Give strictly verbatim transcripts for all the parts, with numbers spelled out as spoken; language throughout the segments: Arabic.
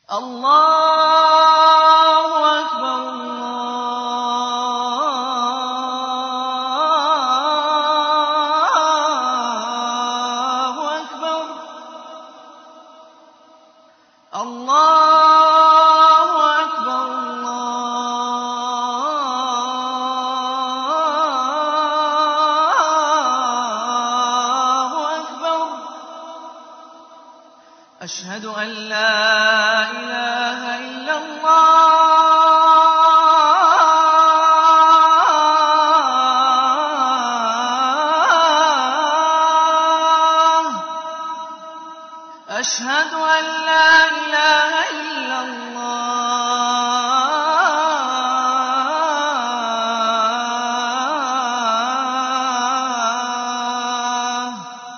الله أكبر الله أكبر الله أكبر الله أكبر أشهد أن لا إله إلا الله أشهد أن لا إله إلا الله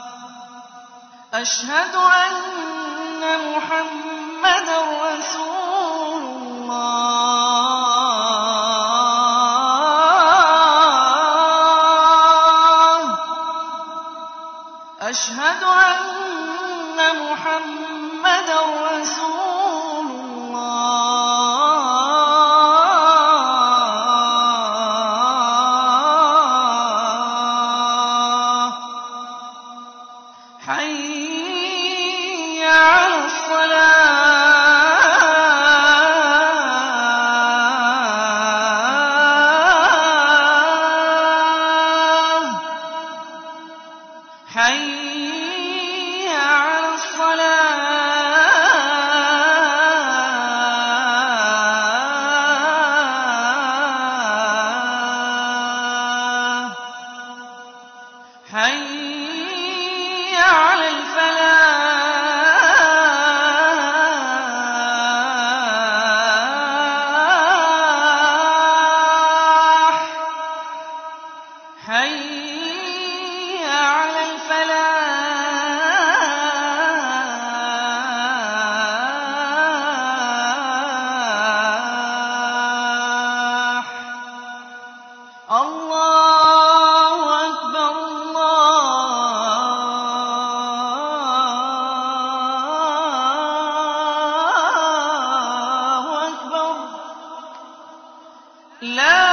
أشهد أن محمدًا رسول الله أشهد أن محمدًا رسول الله حي على الصلاة حي على الصلاة حي على الفلاح حي على الفلاح الله أكبر الله أكبر لا